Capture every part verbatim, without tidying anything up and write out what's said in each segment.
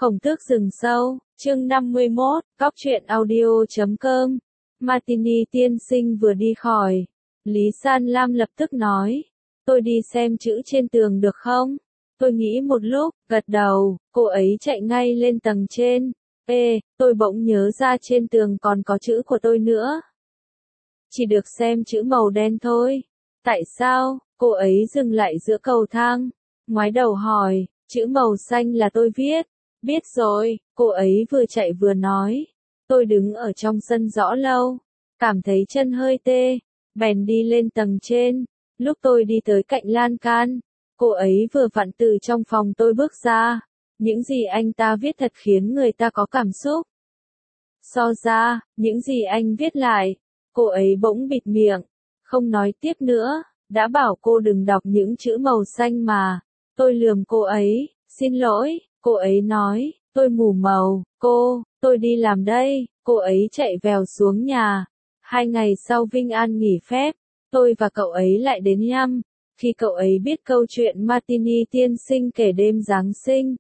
Khổng Tước rừng sâu, chương năm mươi mốt, cóc truyện audio chấm com. Martini tiên sinh vừa đi khỏi. Lý San Lam lập tức nói. Tôi đi xem chữ trên tường được không? Tôi nghĩ một lúc, gật đầu, cô ấy chạy ngay lên tầng trên. Ê, tôi bỗng nhớ ra trên tường còn có chữ của tôi nữa. Chỉ được xem chữ màu đen thôi. Tại sao? Cô ấy dừng lại giữa cầu thang. Ngoái đầu hỏi, chữ màu xanh là tôi viết. Biết rồi, cô ấy vừa chạy vừa nói. Tôi đứng ở trong sân rõ lâu, cảm thấy chân hơi tê, bèn đi lên tầng trên. Lúc tôi đi tới cạnh lan can, cô ấy vừa vặn từ trong phòng tôi bước ra. Những gì anh ta viết thật khiến người ta có cảm xúc. So ra, những gì anh viết lại, cô ấy bỗng bịt miệng, không nói tiếp nữa. Đã bảo cô đừng đọc những chữ màu xanh mà. Tôi lườm cô ấy, xin lỗi. Cô ấy nói, tôi mù màu, cô, tôi đi làm đây. Cô ấy chạy vèo xuống nhà. Hai ngày sau Vinh An nghỉ phép, tôi và cậu ấy lại đến nhăm. Khi cậu ấy biết câu chuyện Martini tiên sinh kể đêm Giáng sinh,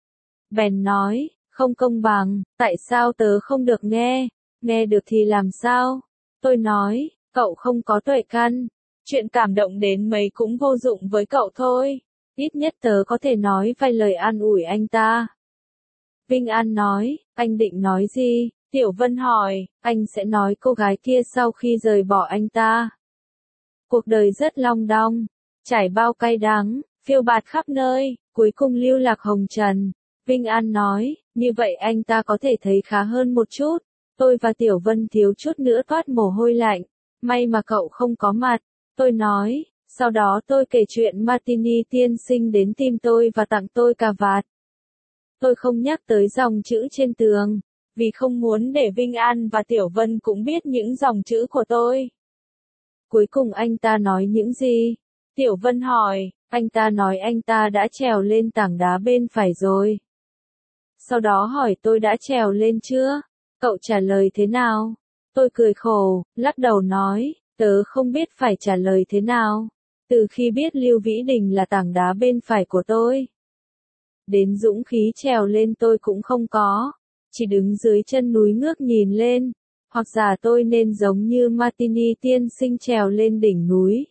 bèn nói, không công bằng, tại sao tớ không được nghe, nghe được thì làm sao? Tôi nói, cậu không có tuệ căn, chuyện cảm động đến mấy cũng vô dụng với cậu thôi. Ít nhất tớ có thể nói vài lời an ủi anh ta. Vinh An nói, anh định nói gì? Tiểu Vân hỏi, anh sẽ nói cô gái kia sau khi rời bỏ anh ta. Cuộc đời rất long đong, trải bao cay đắng, phiêu bạt khắp nơi, cuối cùng lưu lạc hồng trần. Vinh An nói, như vậy anh ta có thể thấy khá hơn một chút. Tôi và Tiểu Vân thiếu chút nữa toát mồ hôi lạnh. May mà cậu không có mặt. Tôi nói. Sau đó tôi kể chuyện Martini tiên sinh đến tìm tôi và tặng tôi cà vạt. Tôi không nhắc tới dòng chữ trên tường, vì không muốn để Vinh An và Tiểu Vân cũng biết những dòng chữ của tôi. Cuối cùng anh ta nói những gì? Tiểu Vân hỏi, anh ta nói anh ta đã trèo lên tảng đá bên phải rồi. Sau đó hỏi tôi đã trèo lên chưa? Cậu trả lời thế nào? Tôi cười khổ, lắc đầu nói, tớ không biết phải trả lời thế nào. Từ khi biết Lưu Vĩ Đình là tảng đá bên phải của tôi, đến dũng khí trèo lên tôi cũng không có, chỉ đứng dưới chân núi ngước nhìn lên, hoặc giả tôi nên giống như Martini tiên sinh trèo lên đỉnh núi.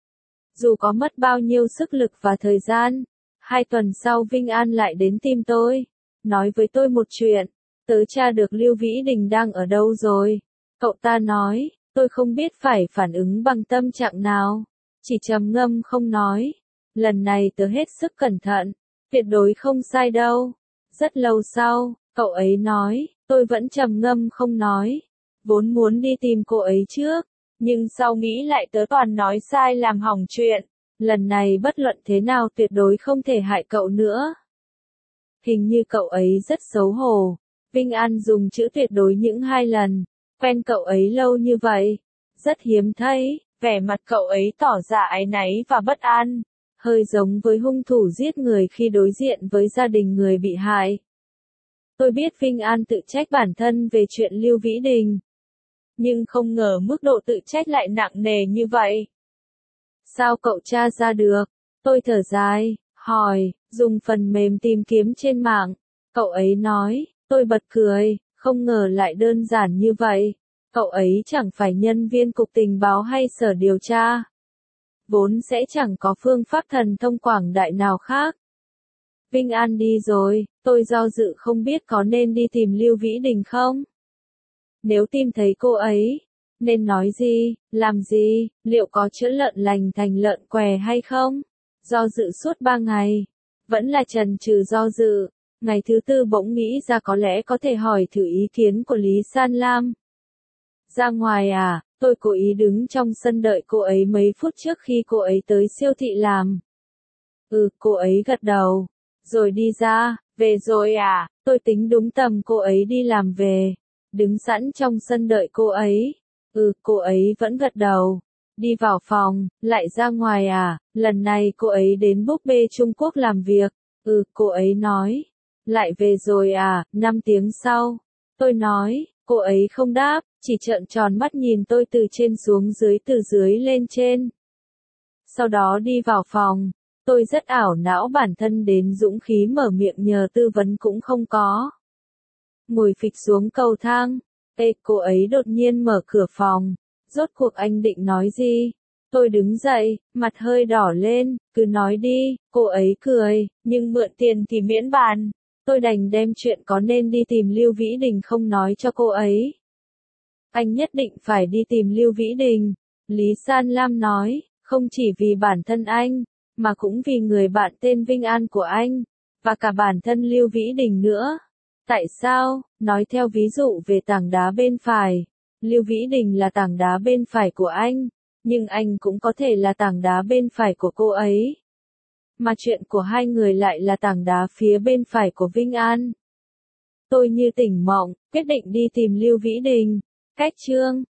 Dù có mất bao nhiêu sức lực và thời gian, hai tuần sau Vinh An lại đến tìm tôi, nói với tôi một chuyện, tớ tra được Lưu Vĩ Đình đang ở đâu rồi. Cậu ta nói, tôi không biết phải phản ứng bằng tâm trạng nào. Chỉ trầm ngâm không nói. Lần này tớ hết sức cẩn thận. Tuyệt đối không sai đâu. Rất lâu sau, cậu ấy nói, tôi vẫn trầm ngâm không nói. Vốn muốn đi tìm cô ấy trước, nhưng sau nghĩ lại tớ toàn nói sai làm hỏng chuyện. Lần này bất luận thế nào tuyệt đối không thể hại cậu nữa. Hình như cậu ấy rất xấu hổ. Vinh An dùng chữ tuyệt đối những hai lần. Quen cậu ấy lâu như vậy. Rất hiếm thấy. Vẻ mặt cậu ấy tỏ ra áy náy và bất an, hơi giống với hung thủ giết người khi đối diện với gia đình người bị hại. Tôi biết Vinh An tự trách bản thân về chuyện Lưu Vĩ Đình, nhưng không ngờ mức độ tự trách lại nặng nề như vậy. Sao cậu tra ra được? Tôi thở dài, hỏi, dùng phần mềm tìm kiếm trên mạng. Cậu ấy nói, tôi bật cười, không ngờ lại đơn giản như vậy. Cậu ấy chẳng phải nhân viên cục tình báo hay sở điều tra. Vốn sẽ chẳng có phương pháp thần thông quảng đại nào khác. Vinh An đi rồi, tôi do dự không biết có nên đi tìm Lưu Vĩ Đình không? Nếu tìm thấy cô ấy, nên nói gì, làm gì, liệu có chữa lợn lành thành lợn què hay không? Do dự suốt ba ngày, vẫn là chần chừ do dự. Ngày thứ tư bỗng nghĩ ra có lẽ có thể hỏi thử ý kiến của Lý San Lam. Ra ngoài à, tôi cố ý đứng trong sân đợi cô ấy mấy phút trước khi cô ấy tới siêu thị làm. Ừ, cô ấy gật đầu. Rồi đi ra, về rồi à, tôi tính đúng tầm cô ấy đi làm về. Đứng sẵn trong sân đợi cô ấy. Ừ, cô ấy vẫn gật đầu. Đi vào phòng, lại ra ngoài à, lần này cô ấy đến búp bê Trung Quốc làm việc. Ừ, cô ấy nói. Lại về rồi à, năm tiếng sau. Tôi nói. Cô ấy không đáp, chỉ trợn tròn mắt nhìn tôi từ trên xuống dưới từ dưới lên trên. Sau đó đi vào phòng. Tôi rất ảo não bản thân đến dũng khí mở miệng nhờ tư vấn cũng không có. Ngồi phịch xuống cầu thang. Ê, cô ấy đột nhiên mở cửa phòng. Rốt cuộc anh định nói gì? Tôi đứng dậy, mặt hơi đỏ lên, cứ nói đi, cô ấy cười, nhưng mượn tiền thì miễn bàn. Tôi đành đem chuyện có nên đi tìm Lưu Vĩ Đình không nói cho cô ấy. Anh nhất định phải đi tìm Lưu Vĩ Đình. Lý San Lam nói, không chỉ vì bản thân anh, mà cũng vì người bạn tên Vinh An của anh, và cả bản thân Lưu Vĩ Đình nữa. Tại sao? Nói theo ví dụ về tảng đá bên phải. Lưu Vĩ Đình là tảng đá bên phải của anh, nhưng anh cũng có thể là tảng đá bên phải của cô ấy. Mà chuyện của hai người lại là tảng đá phía bên phải của Vinh An. Tôi như tỉnh mộng, quyết định đi tìm Lưu Vĩ Đình. Cách chương